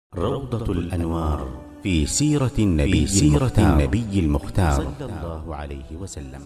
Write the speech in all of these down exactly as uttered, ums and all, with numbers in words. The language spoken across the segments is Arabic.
روضة الأنوار في سيرة النبي, في سيرة النبي المختار صلى الله عليه وسلم.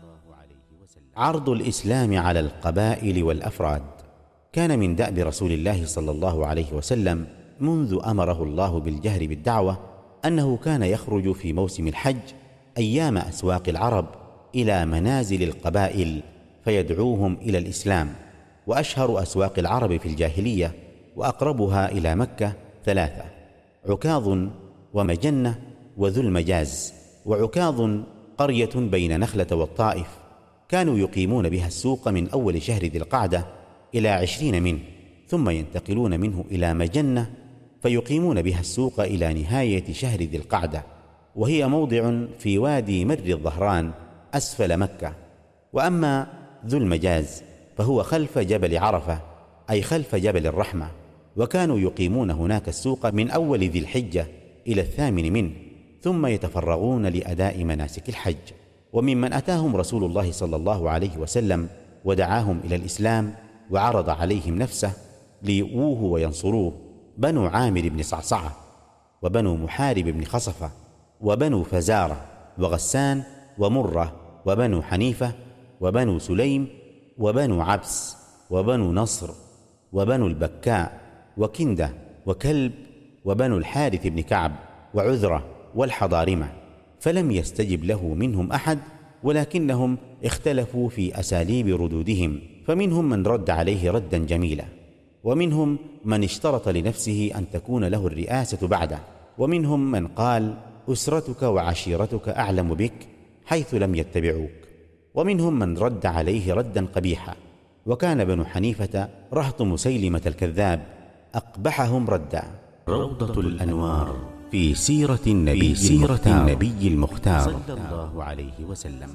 عرض الإسلام على القبائل والأفراد كان من دأب رسول الله صلى الله عليه وسلم منذ أمره الله بالجهر بالدعوة، أنه كان يخرج في موسم الحج أيام أسواق العرب إلى منازل القبائل فيدعوهم إلى الإسلام. وأشهر أسواق العرب في الجاهلية وأقربها إلى مكة ثلاثة: عكاظ ومجنة وذو المجاز. وعكاظ قرية بين نخلة والطائف، كانوا يقيمون بها السوق من أول شهر ذي القعدة إلى عشرين منه، ثم ينتقلون منه إلى مجنة فيقيمون بها السوق إلى نهاية شهر ذي القعدة، وهي موضع في وادي مر الظهران أسفل مكة. وأما ذو المجاز فهو خلف جبل عرفة، أي خلف جبل الرحمة، وكانوا يقيمون هناك السوق من أول ذي الحجة إلى الثامن منه، ثم يتفرغون لأداء مناسك الحج. وممن أتاهم رسول الله صلى الله عليه وسلم ودعاهم إلى الإسلام وعرض عليهم نفسه ليؤوه وينصروه بنو عامر بن صعصعة، وبنو محارب بن خصفة، وبنو فزارة، وغسان، ومرة، وبنو حنيفة، وبنو سليم، وبنو عبس، وبنو نصر، وبنو البكاء، وكندة، وكلب، وبنو الحارث بن كعب، وعذرة، والحضارمة. فلم يستجب له منهم أحد، ولكنهم اختلفوا في أساليب ردودهم، فمنهم من رد عليه ردا جميلا، ومنهم من اشترط لنفسه أن تكون له الرئاسة بعده، ومنهم من قال: أسرتك وعشيرتك أعلم بك حيث لم يتبعوك، ومنهم من رد عليه ردا قبيحا. وكان بنو حنيفة رهط مسيلمة الكذاب أقبحهم ردا. روضة الأنوار في سيرة النبي, في سيرة النبي المختار صلى الله عليه وسلم.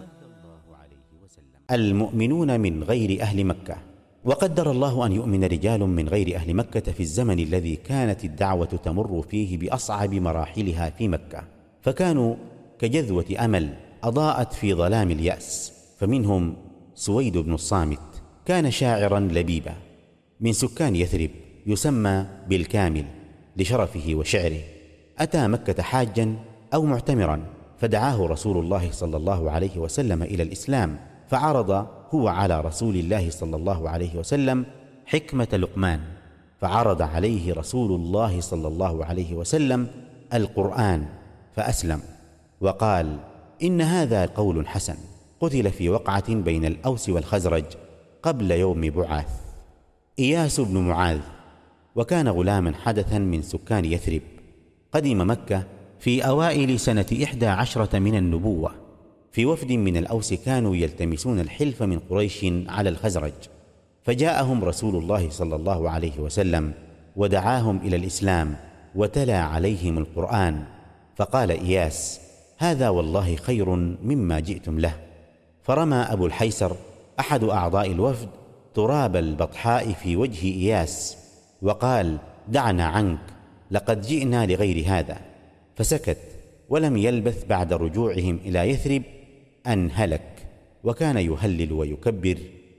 المؤمنون من غير أهل مكة. وقدر الله أن يؤمن رجال من غير أهل مكة في الزمن الذي كانت الدعوة تمر فيه بأصعب مراحلها في مكة، فكانوا كجذوة أمل أضاءت في ظلام اليأس. فمنهم سويد بن الصامت، كان شاعرا لبيبا من سكان يثرب، يسمى بالكامل لشرفه وشعره. أتى مكة حاجا أو معتمرا، فدعاه رسول الله صلى الله عليه وسلم إلى الإسلام، فعرض هو على رسول الله صلى الله عليه وسلم حكمة لقمان، فعرض عليه رسول الله صلى الله عليه وسلم القرآن فأسلم، وقال: إن هذا قول حسن قتل في وقعة بين الأوس والخزرج قبل يوم بعاث. إياس بن معاذ، وكان غلاما حدثا من سكان يثرب، قدم مكة في أوائل سنة إحدى عشرة من النبوة في وفد من الأوس، كانوا يلتمسون الحلف من قريش على الخزرج، فجاءهم رسول الله صلى الله عليه وسلم ودعاهم إلى الإسلام وتلا عليهم القرآن، فقال إياس: هذا والله خير مما جئتم له. فرمى أبو الحيسر أحد أعضاء الوفد تراب البطحاء في وجه إياس وقال: دعنا عنك، لقد جئنا لغير هذا. فسكت، ولم يلبث بعد رجوعهم إلى يثرب أن هلك، وكان يهلل ويكبر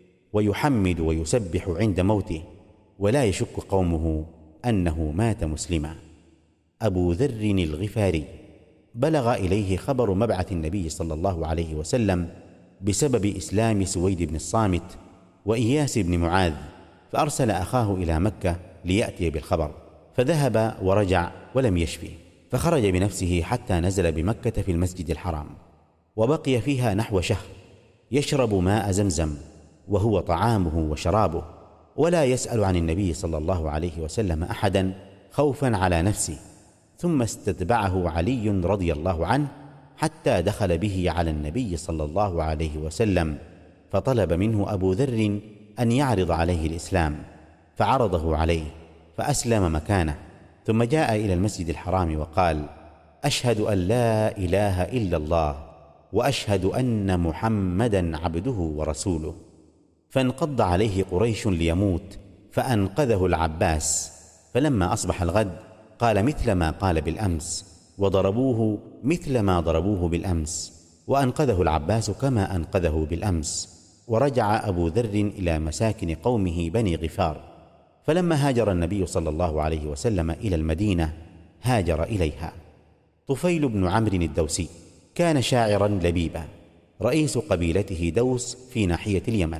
ويحمد ويسبح عند موته، ولا يشك قومه أنه مات مسلما. أبو ذر الغفاري، بلغ إليه خبر مبعث النبي صلى الله عليه وسلم بسبب إسلام سويد بن الصامت وإياس بن معاذ، فأرسل أخاه إلى مكة ليأتي بالخبر، فذهب ورجع ولم يشفي، فخرج بنفسه حتى نزل بمكة في المسجد الحرام، وبقي فيها نحو شهر يشرب ماء زمزم وهو طعامه وشرابه، ولا يسأل عن النبي صلى الله عليه وسلم أحدا خوفا على نفسه. ثم استتبعه علي رضي الله عنه حتى دخل به على النبي صلى الله عليه وسلم، فطلب منه أبو ذر أن يعرض عليه الإسلام، فعرضه عليه فأسلم مكانه، ثم جاء إلى المسجد الحرام وقال: أشهد أن لا إله إلا الله وأشهد أن محمدا عبده ورسوله. فانقض عليه قريش ليموت، فأنقذه العباس، فلما أصبح الغد قال مثل ما قال بالأمس، وضربوه مثل ما ضربوه بالأمس، وأنقذه العباس كما أنقذه بالأمس. ورجع أبو ذر إلى مساكن قومه بني غفار، فلما هاجر النبي صلى الله عليه وسلم إلى المدينة هاجر إليها. طفيل بن عمرو الدوسي كان شاعرا لبيبا، رئيس قبيلته دوس في ناحية اليمن.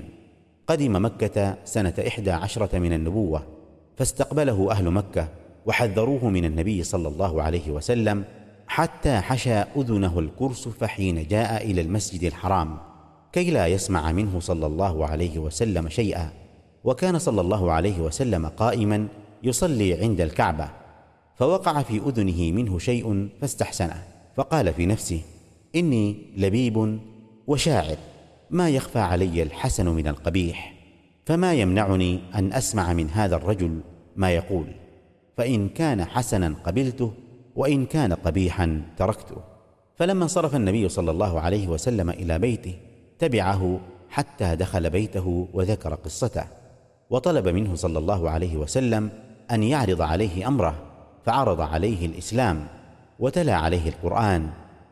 قدم مكة سنة إحدى عشرة من النبوة، فاستقبله أهل مكة وحذروه من النبي صلى الله عليه وسلم، حتى حشى أذنه الكرسف حين جاء إلى المسجد الحرام كي لا يسمع منه صلى الله عليه وسلم شيئا. وكان صلى الله عليه وسلم قائما يصلي عند الكعبة، فوقع في أذنه منه شيء فاستحسنه، فقال في نفسه: إني لبيب وشاعر، ما يخفى علي الحسن من القبيح، فما يمنعني أن أسمع من هذا الرجل ما يقول، فإن كان حسنا قبلته، وإن كان قبيحا تركته. فلما انصرف النبي صلى الله عليه وسلم إلى بيته تبعه حتى دخل بيته وذكر قصته، وطلب منه صلى الله عليه وسلم أن يعرض عليه أمره، فعرض عليه الإسلام وتلا عليه القرآن،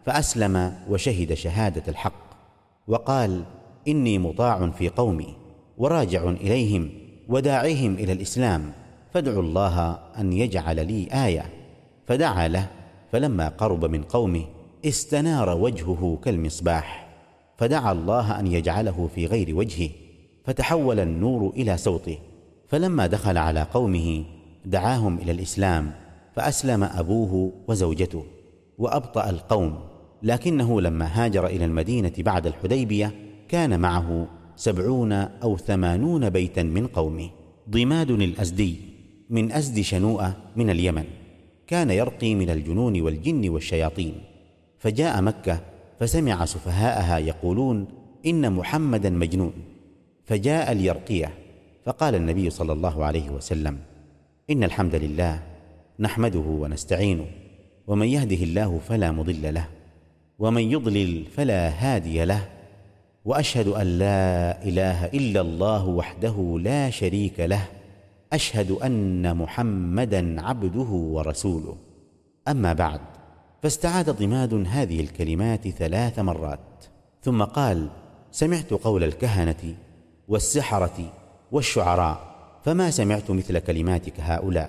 فأسلم وشهد شهادة الحق، وقال: إني مطاع في قومي وراجع إليهم وداعيهم إلى الإسلام، فادعوا الله أن يجعل لي آية. فدعا له، فلما قرب من قومه استنار وجهه كالمصباح، فدعا الله أن يجعله في غير وجهه، فتحول النور إلى صوته. فلما دخل على قومه دعاهم إلى الإسلام، فأسلم أبوه وزوجته وأبطأ القوم، لكنه لما هاجر إلى المدينة بعد الحديبية كان معه سبعون أو ثمانون بيتا من قومه. ضماد الأزدي من أزد شنوءة من اليمن، كان يرقي من الجنون والجن والشياطين، فجاء مكة فسمع سفهاءها يقولون إن محمدا مجنون، فجاء ليرقيه، فقال النبي صلى الله عليه وسلم: إن الحمد لله نحمده ونستعينه، ومن يهده الله فلا مضل له، ومن يضلل فلا هادي له، وأشهد أن لا إله إلا الله وحده لا شريك له، أشهد أن محمدا عبده ورسوله. أما بعد، فاستعاد ضماد هذه الكلمات ثلاث مرات، ثم قال: سمعت قول الكهنة والسحرة والشعراء، فما سمعت مثل كلماتك هؤلاء،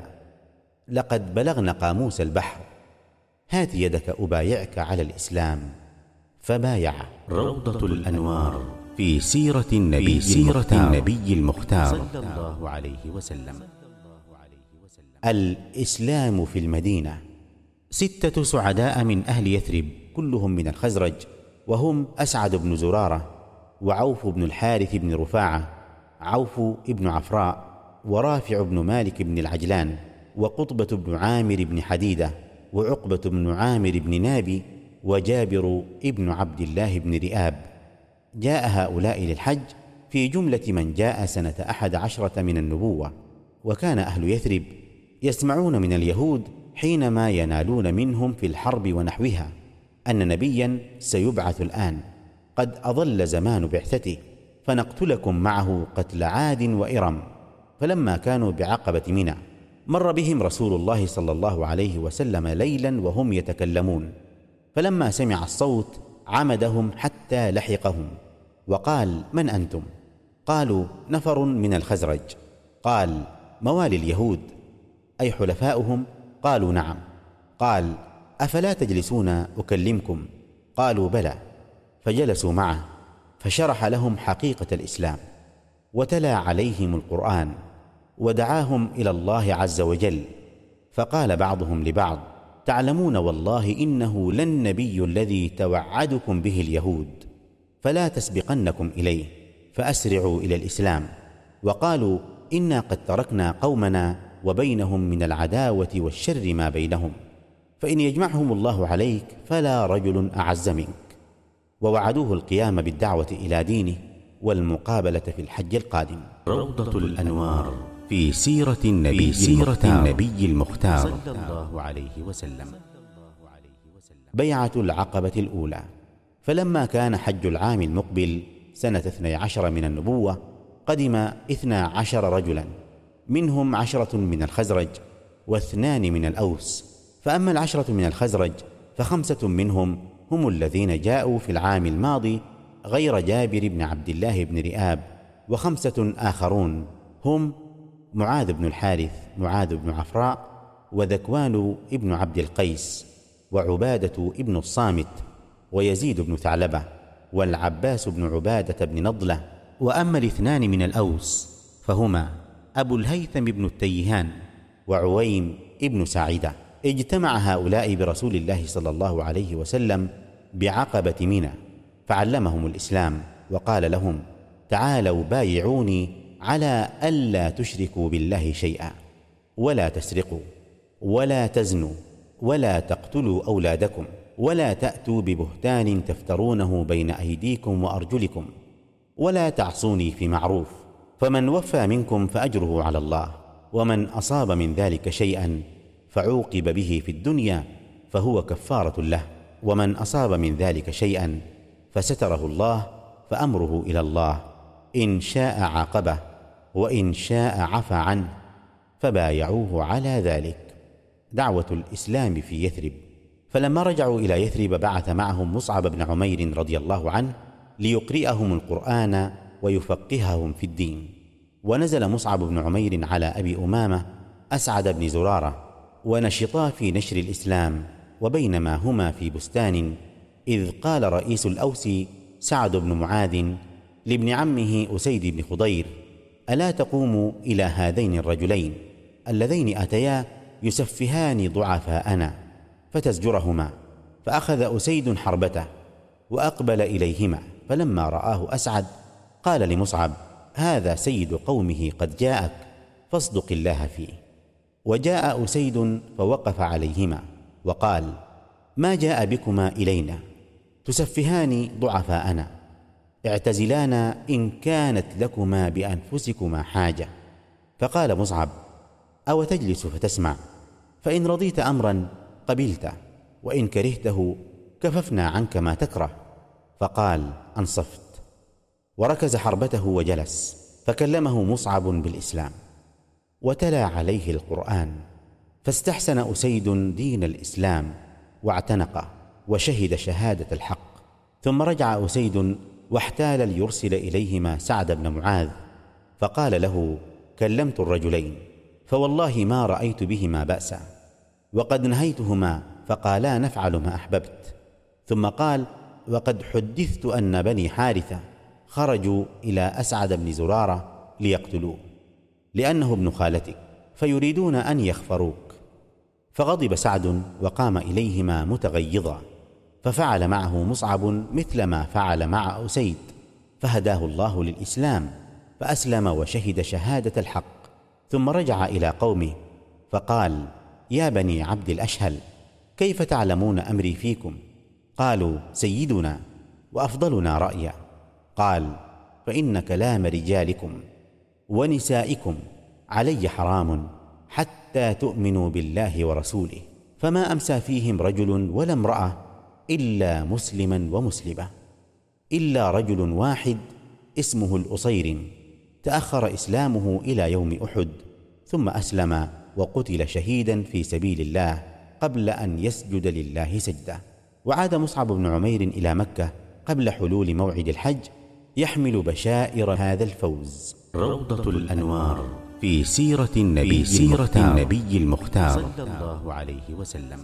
لقد بلغن قاموس البحر، هات يدك أبايعك على الإسلام، فبايع. روضة الأنوار في سيرة النبي, في سيرة النبي المختار صلى الله عليه وسلم. الإسلام في المدينة. ستة سعداء من أهل يثرب كلهم من الخزرج، وهم أسعد بن زرارة، وعوف بن الحارث بن رفاعة، عوف بن عفراء، ورافع بن مالك بن العجلان، وقطبة بن عامر بن حديدة، وعقبة بن عامر بن نابي، وجابر بن عبد الله بن رئاب. جاء هؤلاء للحج في جملة من جاء سنة أحد عشرة من النبوة. وكان أهل يثرب يسمعون من اليهود حينما ينالون منهم في الحرب ونحوها أن نبيا سيبعث الآن، قد أضل زمان بعثته، فنقتلكم معه قتل عاد وإرم. فلما كانوا بعقبة منى مر بهم رسول الله صلى الله عليه وسلم ليلا وهم يتكلمون، فلما سمع الصوت عمدهم حتى لحقهم، وقال: من أنتم؟ قالوا: نفر من الخزرج. قال: موالي اليهود أي حلفاؤهم؟ قالوا: نعم. قال: أفلا تجلسون أكلمكم؟ قالوا: بلى. فجلسوا معه، فشرح لهم حقيقة الإسلام، وتلا عليهم القرآن، ودعاهم إلى الله عز وجل. فقال بعضهم لبعض: تعلمون والله إنه للنبي الذي توعدكم به اليهود، فلا تسبقنكم إليه، فأسرعوا إلى الإسلام. وقالوا: إنا قد تركنا قومنا وبينهم من العداوة والشر ما بينهم، فإن يجمعهم الله عليك فلا رجل أعز منك. ووعدوه القيام بالدعوة إلى دينه والمقابلة في الحج القادم. روضة الأنوار في سيرة النبي, في سيرة النبي المختار صلى الله عليه وسلم. بيعة العقبة الأولى. فلما كان حج العام المقبل سنة اثني عشر من النبوة قدم اثنا عشر رجلا، منهم عشرة من الخزرج واثنان من الأوس. فأما العشرة من الخزرج فخمسة منهم هم الذين جاءوا في العام الماضي غير جابر بن عبد الله بن رئاب، وخمسة آخرون هم معاذ بن الحارث معاذ بن عفراء، وذكوان ابن عبد القيس، وعبادة ابن الصامت، ويزيد بن ثعلبة، والعباس بن عبادة بن نضلة. وأما الاثنان من الأوس فهما أبو الهيثم بن التيهان وعويم ابن ساعدة. اجتمع هؤلاء برسول الله صلى الله عليه وسلم بعقبة منى، فعلمهم الإسلام وقال لهم: تعالوا بايعوني على ألا تشركوا بالله شيئا، ولا تسرقوا، ولا تزنوا، ولا تقتلوا أولادكم، ولا تأتوا ببهتان تفترونه بين أيديكم وأرجلكم، ولا تعصوني في معروف، فمن وفى منكم فأجره على الله، ومن أصاب من ذلك شيئا فعوقب به في الدنيا فهو كفارة له، ومن أصاب من ذلك شيئا فستره الله فأمره إلى الله، إن شاء عاقبه وإن شاء عفى عنه، فبايعوه على ذلك. دعوة الإسلام في يثرب. فلما رجعوا إلى يثرب بعث معهم مصعب بن عمير رضي الله عنه ليقرئهم القرآن ويفقههم في الدين. ونزل مصعب بن عمير على أبي أمامة أسعد بن زرارة، ونشطا في نشر الإسلام. وبينما هما في بستان إذ قال رئيس الأوس سعد بن معاذ لابن عمه أسيد بن خضير: ألا تقوم إلى هذين الرجلين اللذين أتيا يسفهان ضعفاءنا فتزجرهما؟ فأخذ أسيد حربته وأقبل إليهما، فلما رآه أسعد قال لمصعب: هذا سيد قومه قد جاءك فاصدق الله فيه. وجاء أسيد فوقف عليهما وقال: ما جاء بكما إلينا تسفهان ضعفاءنا؟ اعتزلانا إن كانت لكما بأنفسكما حاجة. فقال مصعب: أو تجلس فتسمع؟ فإن رضيت أمرا قبلته، وإن كرهته كففنا عنك ما تكره. فقال: أنصفت. وركز حربته وجلس، فكلمه مصعب بالإسلام وتلا عليه القرآن، فاستحسن أسيد دين الإسلام واعتنقه وشهد شهادة الحق. ثم رجع أسيد واحتال ليرسل إليهما سعد بن معاذ، فقال له: كلمت الرجلين فوالله ما رأيت بهما بأسا، وقد نهيتهما فقالا نفعل ما أحببت. ثم قال: وقد حدثت أن بني حارثة خرجوا إلى أسعد بن زرارة ليقتلوه لأنه ابن خالتك، فيريدون أن يخفروك. فغضب سعد وقام إليهما متغيظا، ففعل معه مصعب مثل ما فعل مع أسيد، فهداه الله للإسلام فأسلم وشهد شهادة الحق. ثم رجع إلى قومه فقال: يا بني عبد الأشهل، كيف تعلمون أمري فيكم؟ قالوا: سيدنا وأفضلنا رأيا. قال: فإن كلام رجالكم ونسائكم علي حرام حتى تؤمنوا بالله ورسوله، فما أمسى فيهم رجل ولا امرأة إلا مسلما ومسلمة، إلا رجل واحد اسمه الأصيرم تأخر إسلامه إلى يوم أحد، ثم أسلم وقتل شهيدا في سبيل الله قبل أن يسجد لله سجدة. وعاد مصعب بن عمير إلى مكة قبل حلول موعد الحج يحمل بشائر هذا الفوز. روضة الأنوار في سيرة النبي, في سيرة النبي المختار صلى الله عليه وسلم.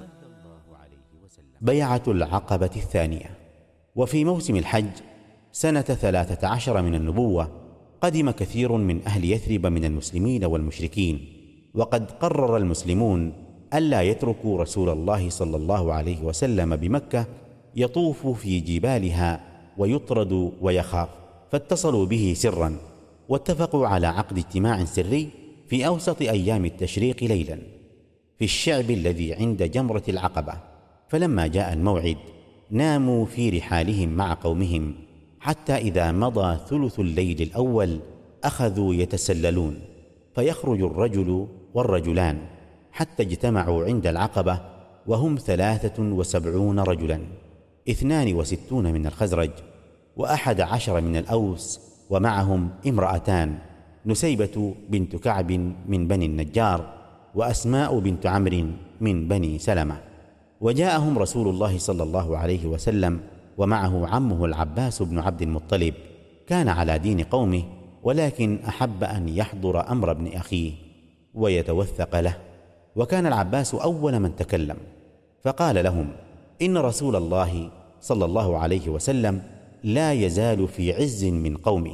بيعة العقبة الثانية. وفي موسم الحج سنة ثلاثة عشر من النبوة قدم كثير من أهل يثرب من المسلمين والمشركين، وقد قرر المسلمون ألا يتركوا رسول الله صلى الله عليه وسلم بمكة يطوف في جبالها ويطرد ويخاف، فاتصلوا به سرا واتفقوا على عقد اجتماع سري في أوسط أيام التشريق ليلا في الشعب الذي عند جمرة العقبة. فلما جاء الموعد ناموا في رحالهم مع قومهم، حتى إذا مضى ثلث الليل الأول أخذوا يتسللون، فيخرج الرجل والرجلان حتى اجتمعوا عند العقبة وهم ثلاثة وسبعون رجلا، اثنان وستون من الخزرج وأحد عشر من الأوس، ومعهم امرأتان: نسيبة بنت كعب من بني النجار، وأسماء بنت عمرو من بني سلمة. وجاءهم رسول الله صلى الله عليه وسلم ومعه عمه العباس بن عبد المطلب، كان على دين قومه ولكن أحب أن يحضر أمر ابن أخيه ويتوثق له. وكان العباس أول من تكلم، فقال لهم: إن رسول الله صلى الله عليه وسلم لا يزال في عز من قومه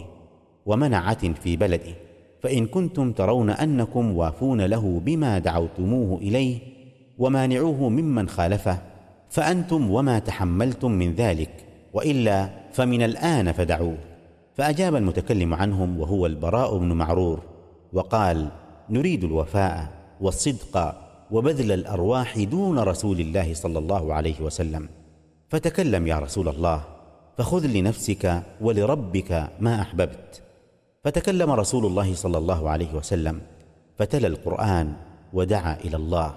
ومنعة في بلده، فإن كنتم ترون أنكم وافون له بما دعوتموه إليه ومانعوه ممن خالفه فأنتم وما تحملتم من ذلك، وإلا فمن الآن فدعوه. فأجاب المتكلم عنهم وهو البراء بن معرور وقال: نريد الوفاء والصدق وبذل الأرواح دون رسول الله صلى الله عليه وسلم. فتكلم يا رسول الله، فخذ لنفسك ولربك ما أحببت. فتكلم رسول الله صلى الله عليه وسلم فتلا القرآن ودعا إلى الله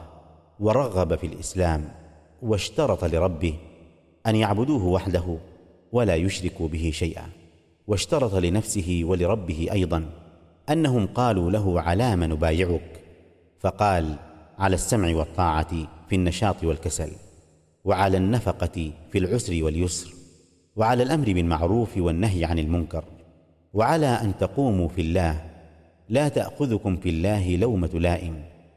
ورغب في الإسلام، واشترط لربه أن يعبدوه وحده ولا يشركوا به شيئا، واشترط لنفسه ولربه أيضا أنهم قالوا له: على ما نبايعك؟ فقال: على السمع والطاعة في النشاط والكسل، وعلى النفقة في العسر واليسر، وعلى الأمر بالمعروف والنهي عن المنكر، وعلى أن تقوموا في الله لا تأخذكم في الله لومة لائم،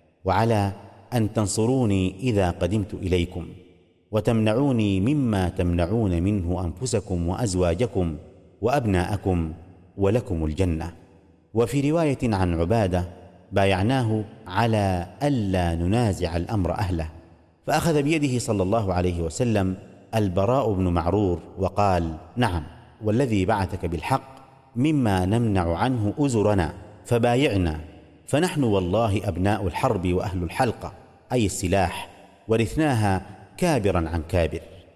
وعلى أن تنصروني إذا قدمت إليكم وتمنعوني مما تمنعون منه أنفسكم وأزواجكم وأبناءكم ولكم الجنة. وفي رواية عن عبادة: بايعناه على ألا ننازع الأمر أهله. فأخذ بيده صلى الله عليه وسلم البراء بن معرور وقال: نعم، والذي بعثك بالحق مما نمنع عنه أزرنا، فبايعنا، فنحن والله أبناء الحرب وأهل الحلقة، أي السلاح، ورثناها كابرا عن كابر.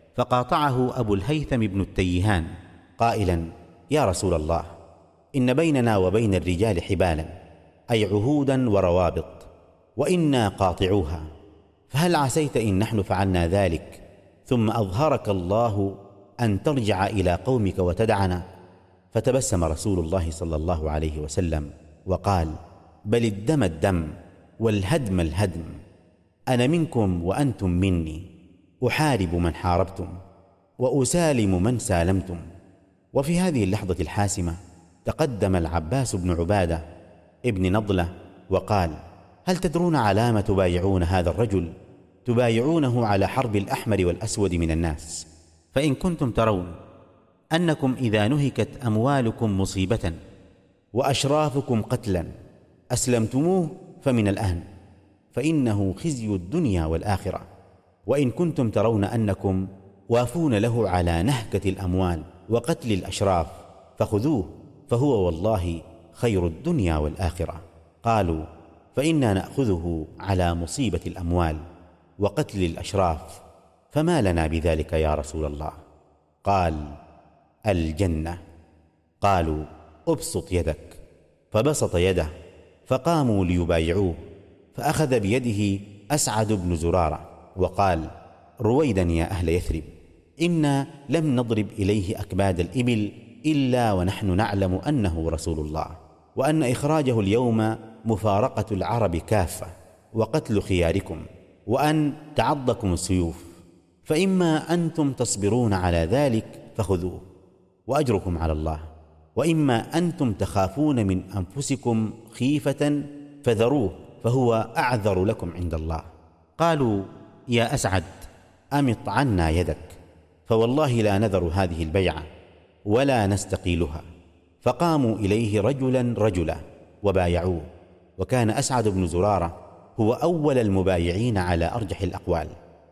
فقاطعه أبو الهيثم بن التيهان قائلا: يا رسول الله، إن بيننا وبين الرجال حبالا، أي عهودا وروابط، وإنا قاطعوها، فهل عسيت إن نحن فعلنا ذلك ثم أظهرك الله أن ترجع إلى قومك وتدعنا؟ فتبسم رسول الله صلى الله عليه وسلم وقال: بل الدم الدم والهدم الهدم، أنا منكم وأنتم مني، أحارب من حاربتم وأسالم من سالمتم. وفي هذه اللحظة الحاسمة تقدم العباس بن عبادة ابن نضلة وقال: هل تدرون على ما تبايعون هذا الرجل؟ تبايعونه على حرب الأحمر والأسود من الناس، فإن كنتم ترون أنكم إذا نهكت أموالكم مصيبة وأشرافكم قتلا أسلمتموه فمن الآن، فإنه خزي الدنيا والآخرة. وإن كنتم ترون أنكم وافون له على نهكة الأموال وقتل الأشراف فخذوه، فهو والله خير الدنيا والآخرة. قالوا: فإنا نأخذه على مصيبة الأموال وقتل الأشراف، فما لنا بذلك يا رسول الله؟ قال: الجنة. قالوا: أبسط يدك. فبسط يده، فقاموا ليبايعوه، فأخذ بيده أسعد بن زرارة وقال: رويدا يا أهل يثرب، إنا لم نضرب إليه أكباد الإبل إلا ونحن نعلم أنه رسول الله، وأن إخراجه اليوم مفارقة العرب كافة وقتل خياركم، وأن تعضكم السيوف، فإما أنتم تصبرون على ذلك فخذوه وأجركم على الله، وإما أنتم تخافون من أنفسكم خيفة فذروه، فهو أعذر لكم عند الله. قالوا: يا أسعد، أمط عنا يدك، فوالله لا نذر هذه البيعة ولا نستقيلها. فقاموا إليه رجلا رجلا وبايعوه، وكان أسعد بن زرارة هو أول المبايعين على أرجح الأقوال،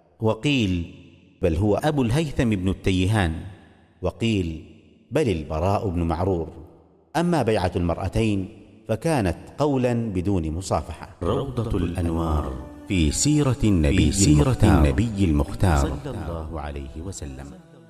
وقيل بل هو أبو الهيثم بن التيهان، وقيل بل البراء بن معرور. أما بيعة المرأتين فكانت قولا بدون مصافحة. روضة الأنوار في سيرة النبي, سيرة النبي المختار صلى الله عليه وسلم.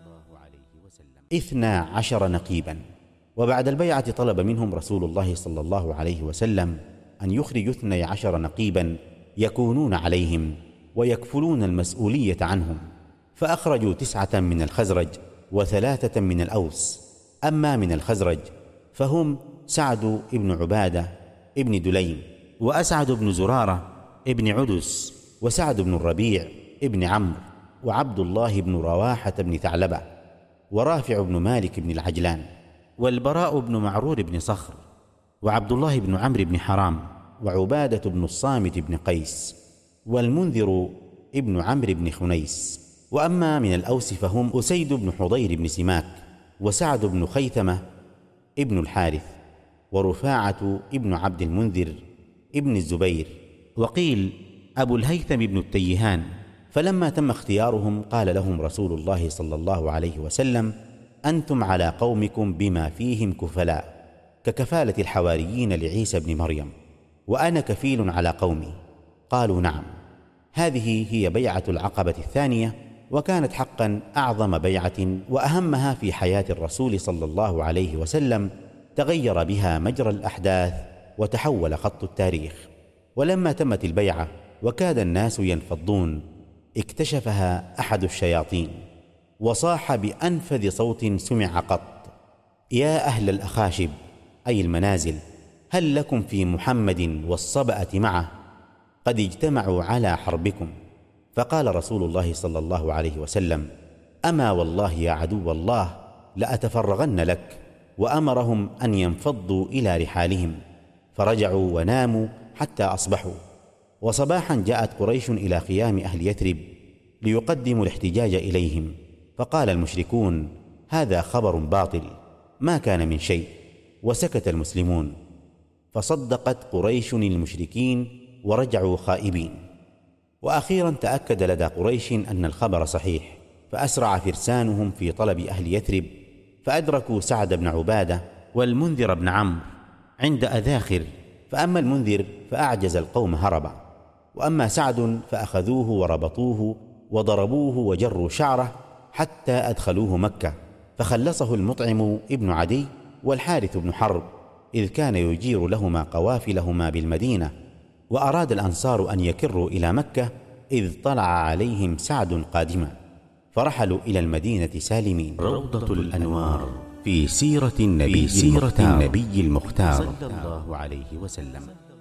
اثنا عشر نقيبا. وبعد البيعة طلب منهم رسول الله صلى الله عليه وسلم أن يخرجوا اثني عشر نقيبا يكونون عليهم ويكفلون المسؤولية عنهم، فأخرجوا تسعة من الخزرج وثلاثة من الأوس. أما من الخزرج فهم سعد بن عبادة ابن دليم، وأسعد بن زرارة ابن عدس، وسعد بن الربيع ابن عمرو، وعبد الله بن رواحة بن ثعلبة، ورافع بن مالك بن العجلان، والبراء بن معرور بن صخر، وعبد الله بن عمرو بن حرام، وعبادة بن الصامت بن قيس، والمنذر ابن عمرو بن خنيس. وأما من الأوس فهم أسيد بن حضير بن سماك، وسعد بن خيثمة ابن الحارث، ورفاعة ابن عبد المنذر ابن الزبير، وقيل أبو الهيثم بن التيهان. فلما تم اختيارهم قال لهم رسول الله صلى الله عليه وسلم: أنتم على قومكم بما فيهم كفلاء، ككفالة الحواريين لعيسى بن مريم، وأنا كفيل على قومي. قالوا: نعم. هذه هي بيعة العقبة الثانية، وكانت حقا أعظم بيعة وأهمها في حياة الرسول صلى الله عليه وسلم، تغير بها مجرى الأحداث وتحول خط التاريخ. ولما تمت البيعة وكاد الناس ينفضون، اكتشفها أحد الشياطين وصاح بأنفذ صوت سمع قط: يا أهل الأخاشب، أي المنازل، هل لكم في محمد والصبأة معه؟ قد اجتمعوا على حربكم. فقال رسول الله صلى الله عليه وسلم: أما والله يا عدو الله لأتفرغن لك. وأمرهم أن ينفضوا إلى رحالهم، فرجعوا وناموا حتى أصبحوا. وصباحا جاءت قريش إلى خيام أهل يثرب ليقدموا الاحتجاج إليهم، فقال المشركون: هذا خبر باطل، ما كان من شيء. وسكت المسلمون، فصدقت قريش المشركين ورجعوا خائبين. وأخيرا تأكد لدى قريش أن الخبر صحيح، فأسرع فرسانهم في طلب أهل يثرب، فأدركوا سعد بن عبادة والمنذر بن عمرو عند أذاخر. فأما المنذر فأعجز القوم هربا، وأما سعد فأخذوه وربطوه وضربوه وجروا شعره حتى أدخلوه مكة، فخلصه المطعم ابن عدي والحارث بن حرب، إذ كان يجير لهما قوافلهما بالمدينة. وأراد الأنصار أن يكروا إلى مكة، إذ طلع عليهم سعد قادما، فرحلوا إلى المدينة سالمين. روضة الأنوار في سيرة النبي, في سيرة النبي المختار صلى الله عليه وسلم.